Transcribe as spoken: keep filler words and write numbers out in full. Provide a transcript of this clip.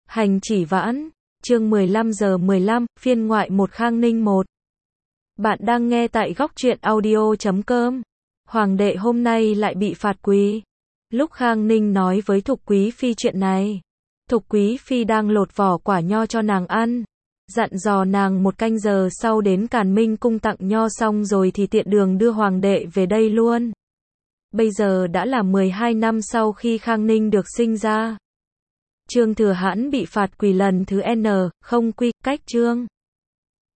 Hành chỉ vãn, chương mười lăm giờ mười lăm, phiên ngoại một Khang Ninh một. Bạn đang nghe tại góc truyện audio chấm com. Hoàng đệ hôm nay lại bị phạt quỳ. Lúc Khang Ninh nói với Thục Quý Phi chuyện này, Thục Quý Phi đang lột vỏ quả nho cho nàng ăn, dặn dò nàng một canh giờ sau đến Càn Minh cung tặng nho xong rồi thì tiện đường đưa Hoàng đệ về đây luôn. Bây giờ đã là mười hai năm sau khi Khang Ninh được sinh ra. Trương Thừa Hãn bị phạt quỳ lần thứ N, không quy, cách chương.